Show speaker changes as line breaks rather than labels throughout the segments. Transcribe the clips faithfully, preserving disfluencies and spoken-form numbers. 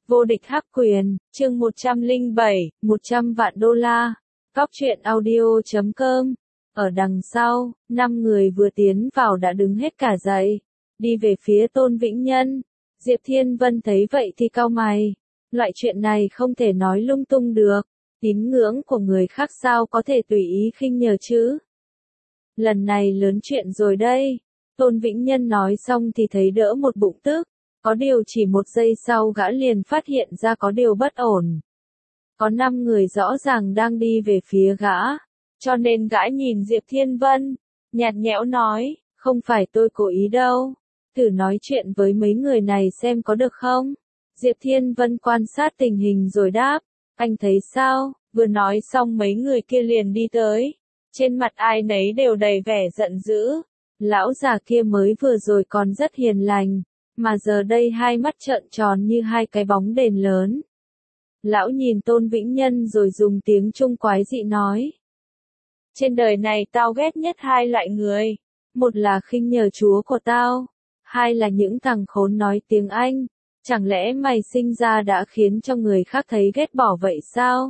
Vô địch hắc quyền, chương một trăm lẻ bảy, một trăm vạn đô la. Góc truyện audio chấm com. Ở đằng sau, năm người vừa tiến vào đã đứng hết cả dậy, đi về phía Tôn Vĩnh Nhân. Diệp Thiên Vân thấy vậy thì cau mày. Loại chuyện này không thể nói lung tung được. Tín ngưỡng của người khác sao có thể tùy ý khinh nhờ chứ? Lần này lớn chuyện rồi đây. Tôn Vĩnh Nhân nói xong thì thấy đỡ một bụng tức. Có điều chỉ một giây sau gã liền phát hiện ra có điều bất ổn. Có năm người rõ ràng đang đi về phía gã. Cho nên gã nhìn Diệp Thiên Vân, nhạt nhẽo nói, không phải tôi cố ý đâu. Thử nói chuyện với mấy người này xem có được không? Diệp Thiên Vân quan sát tình hình rồi đáp, anh thấy sao? Vừa nói xong mấy người kia liền đi tới. Trên mặt ai nấy đều đầy vẻ giận dữ. Lão già kia mới vừa rồi còn rất hiền lành. Mà giờ đây hai mắt trợn tròn như hai cái bóng đèn lớn. Lão nhìn Tôn Vĩnh Nhân rồi dùng tiếng Trung quái dị nói. Trên đời này tao ghét nhất hai loại người. Một là khinh nhờ Chúa của tao. Hai là những thằng khốn nói tiếng Anh. Chẳng lẽ mày sinh ra đã khiến cho người khác thấy ghét bỏ vậy sao?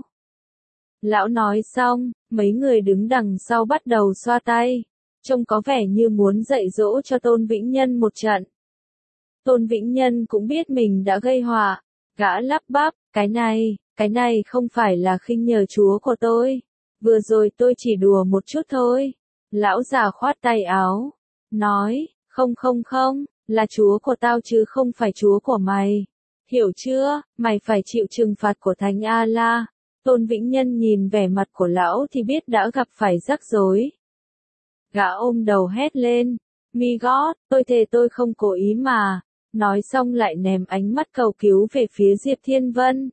Lão nói xong, mấy người đứng đằng sau bắt đầu xoa tay. Trông có vẻ như muốn dạy dỗ cho Tôn Vĩnh Nhân một trận. Tôn Vĩnh Nhân cũng biết mình đã gây họa, gã lắp bắp, cái này, cái này không phải là khinh nhờ Chúa của tôi, vừa rồi tôi chỉ đùa một chút thôi. Lão già khoát tay áo, nói, không không không, là Chúa của tao chứ không phải Chúa của mày, hiểu chưa, mày phải chịu trừng phạt của Thánh A-la. Tôn Vĩnh Nhân nhìn vẻ mặt của lão thì biết đã gặp phải rắc rối. Gã ôm đầu hét lên, mi gót, tôi thề tôi không cố ý mà. Nói xong lại ném ánh mắt cầu cứu về phía Diệp Thiên Vân.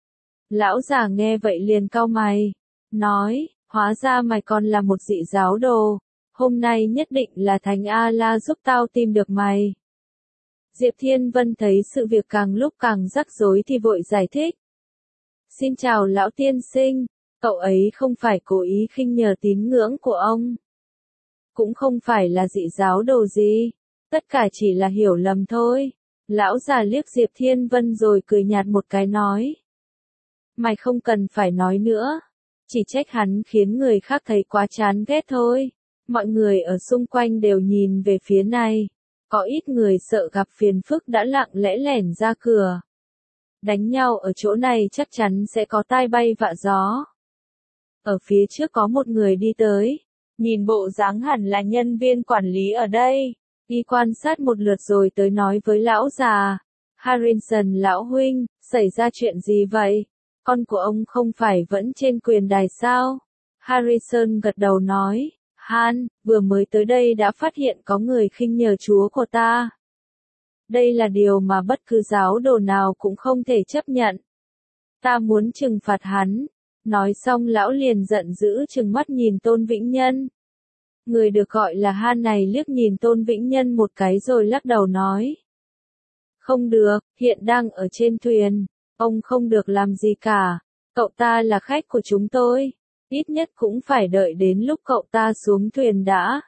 Lão già nghe vậy liền cau mày, nói, hóa ra mày còn là một dị giáo đồ, hôm nay nhất định là Thánh A-la giúp tao tìm được mày. Diệp Thiên Vân thấy sự việc càng lúc càng rắc rối thì vội giải thích. Xin chào lão tiên sinh, cậu ấy không phải cố ý khinh nhờ tín ngưỡng của ông. Cũng không phải là dị giáo đồ gì. Tất cả chỉ là hiểu lầm thôi. Lão già liếc Diệp Thiên Vân rồi cười nhạt một cái nói. Mày không cần phải nói nữa. Chỉ trách hắn khiến người khác thấy quá chán ghét thôi. Mọi người ở xung quanh đều nhìn về phía này. Có ít người sợ gặp phiền phức đã lặng lẽ lẻn ra cửa. Đánh nhau ở chỗ này chắc chắn sẽ có tai bay vạ gió. Ở phía trước có một người đi tới. Nhìn bộ dáng hẳn là nhân viên quản lý ở đây. Đi quan sát một lượt rồi tới nói với lão già. Harrison lão huynh, xảy ra chuyện gì vậy? Con của ông không phải vẫn trên quyền đài sao? Harrison gật đầu nói. Han, vừa mới tới đây đã phát hiện có người khinh nhờ Chúa của ta. Đây là điều mà bất cứ giáo đồ nào cũng không thể chấp nhận. Ta muốn trừng phạt hắn. Nói xong lão liền giận dữ trừng mắt nhìn Tôn Vĩnh Nhân. Người được gọi là Han này liếc nhìn Tôn Vĩnh Nhân một cái rồi lắc đầu nói. Không được, hiện đang ở trên thuyền, ông không được làm gì cả, cậu ta là khách của chúng tôi, ít nhất cũng phải đợi đến lúc cậu ta xuống thuyền đã.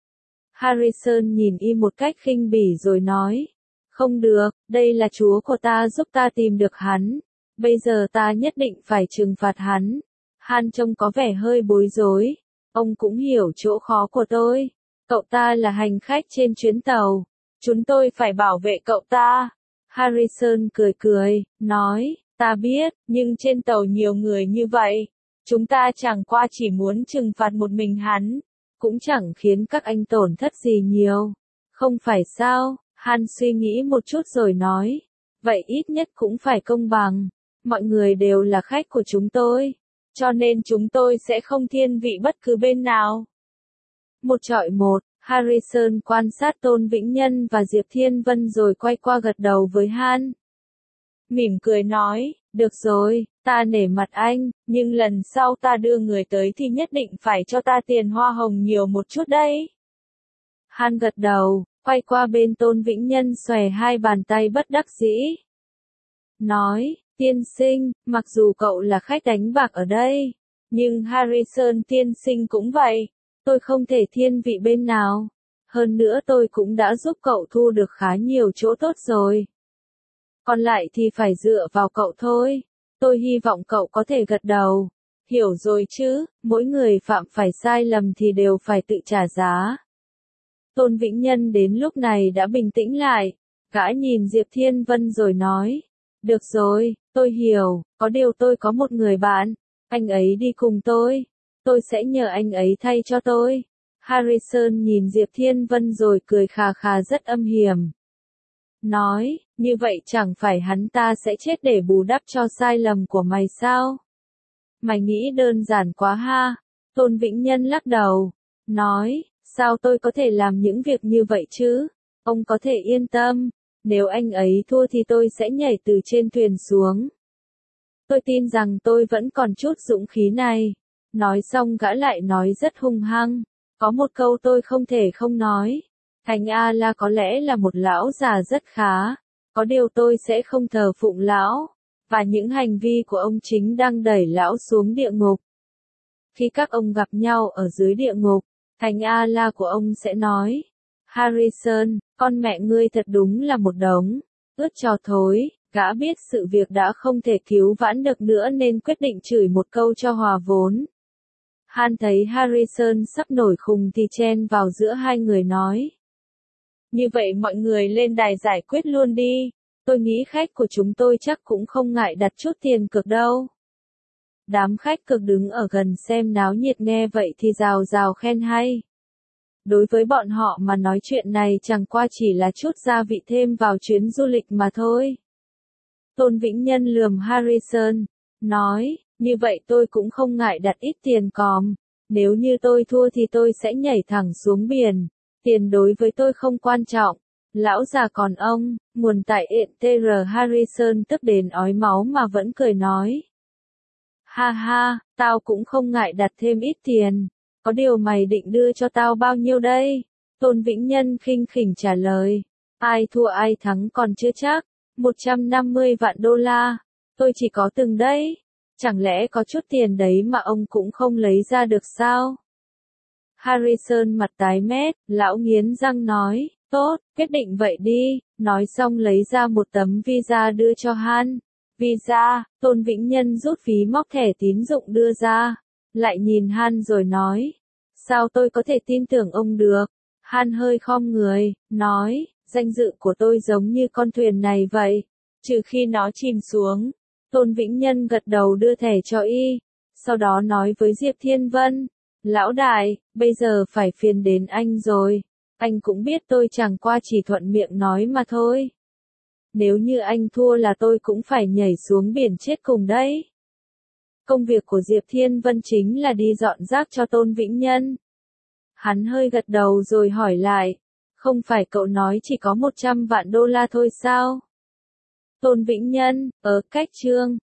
Harrison nhìn y một cách khinh bỉ rồi nói. Không được, đây là Chúa của ta giúp ta tìm được hắn, bây giờ ta nhất định phải trừng phạt hắn. Han trông có vẻ hơi bối rối. Ông cũng hiểu chỗ khó của tôi. Cậu ta là hành khách trên chuyến tàu. Chúng tôi phải bảo vệ cậu ta. Harrison cười cười, nói, ta biết, nhưng trên tàu nhiều người như vậy. Chúng ta chẳng qua chỉ muốn trừng phạt một mình hắn. Cũng chẳng khiến các anh tổn thất gì nhiều. Không phải sao? Han suy nghĩ một chút rồi nói. Vậy ít nhất cũng phải công bằng. Mọi người đều là khách của chúng tôi. Cho nên chúng tôi sẽ không thiên vị bất cứ bên nào. Một chọi một, Harrison quan sát Tôn Vĩnh Nhân và Diệp Thiên Vân rồi quay qua gật đầu với Han. Mỉm cười nói, được rồi, ta nể mặt anh, nhưng lần sau ta đưa người tới thì nhất định phải cho ta tiền hoa hồng nhiều một chút đấy. Han gật đầu, quay qua bên Tôn Vĩnh Nhân xòe hai bàn tay bất đắc dĩ. Nói, tiên sinh, mặc dù cậu là khách đánh bạc ở đây, nhưng Harrison tiên sinh cũng vậy, tôi không thể thiên vị bên nào. Hơn nữa tôi cũng đã giúp cậu thu được khá nhiều chỗ tốt rồi. Còn lại thì phải dựa vào cậu thôi. Tôi hy vọng cậu có thể gật đầu. Hiểu rồi chứ, mỗi người phạm phải sai lầm thì đều phải tự trả giá. Tôn Vĩnh Nhân đến lúc này đã bình tĩnh lại. Gã nhìn Diệp Thiên Vân rồi nói. Được rồi, tôi hiểu, có điều tôi có một người bạn. Anh ấy đi cùng tôi. Tôi sẽ nhờ anh ấy thay cho tôi. Harrison nhìn Diệp Thiên Vân rồi cười khà khà rất âm hiểm. Nói, như vậy chẳng phải hắn ta sẽ chết để bù đắp cho sai lầm của mày sao? Mày nghĩ đơn giản quá ha. Tôn Vĩnh Nhân lắc đầu. Nói, sao tôi có thể làm những việc như vậy chứ? Ông có thể yên tâm. Nếu anh ấy thua thì tôi sẽ nhảy từ trên thuyền xuống. Tôi tin rằng tôi vẫn còn chút dũng khí này. Nói xong gã lại nói rất hung hăng. Có một câu tôi không thể không nói. Thành A-la có lẽ là một lão già rất khá. Có điều tôi sẽ không thờ phụng lão. Và những hành vi của ông chính đang đẩy lão xuống địa ngục. Khi các ông gặp nhau ở dưới địa ngục, Thành A-la của ông sẽ nói. Harrison, con mẹ ngươi thật đúng là một đống ướt trò thối. Gã biết sự việc đã không thể cứu vãn được nữa nên quyết định chửi một câu cho hòa vốn. Han thấy Harrison sắp nổi khùng thì chen vào giữa hai người nói. Như vậy mọi người lên đài giải quyết luôn đi. Tôi nghĩ khách của chúng tôi chắc cũng không ngại đặt chút tiền cược đâu. Đám khách cược đứng ở gần xem náo nhiệt nghe vậy thì rào rào khen hay. Đối với bọn họ mà nói chuyện này chẳng qua chỉ là chút gia vị thêm vào chuyến du lịch mà thôi. Tôn Vĩnh Nhân lườm Harrison, nói, như vậy tôi cũng không ngại đặt ít tiền còm. Nếu như tôi thua thì tôi sẽ nhảy thẳng xuống biển. Tiền đối với tôi không quan trọng. Lão già còn ông, nguồn tại ện tê rờ Harrison tức đến ói máu mà vẫn cười nói. Ha ha, tao cũng không ngại đặt thêm ít tiền. Có điều mày định đưa cho tao bao nhiêu đây? Tôn Vĩnh Nhân khinh khỉnh trả lời. Ai thua ai thắng còn chưa chắc. một trăm năm mươi vạn đô la. Tôi chỉ có từng đấy. Chẳng lẽ có chút tiền đấy mà ông cũng không lấy ra được sao? Harrison mặt tái mét, lão nghiến răng nói, tốt, quyết định vậy đi, nói xong lấy ra một tấm visa đưa cho Han. Visa, Tôn Vĩnh Nhân rút phí móc thẻ tín dụng đưa ra, lại nhìn Han rồi nói, sao tôi có thể tin tưởng ông được? Han hơi khom người, nói, danh dự của tôi giống như con thuyền này vậy, trừ khi nó chìm xuống. Tôn Vĩnh Nhân gật đầu đưa thẻ cho y, sau đó nói với Diệp Thiên Vân, lão đại, bây giờ phải phiền đến anh rồi, anh cũng biết tôi chẳng qua chỉ thuận miệng nói mà thôi. Nếu như anh thua là tôi cũng phải nhảy xuống biển chết cùng đấy. Công việc của Diệp Thiên Vân chính là đi dọn rác cho Tôn Vĩnh Nhân. Hắn hơi gật đầu rồi hỏi lại, không phải cậu nói chỉ có một trăm vạn đô la thôi sao? Tôn Vĩnh Nhân, ở cách chương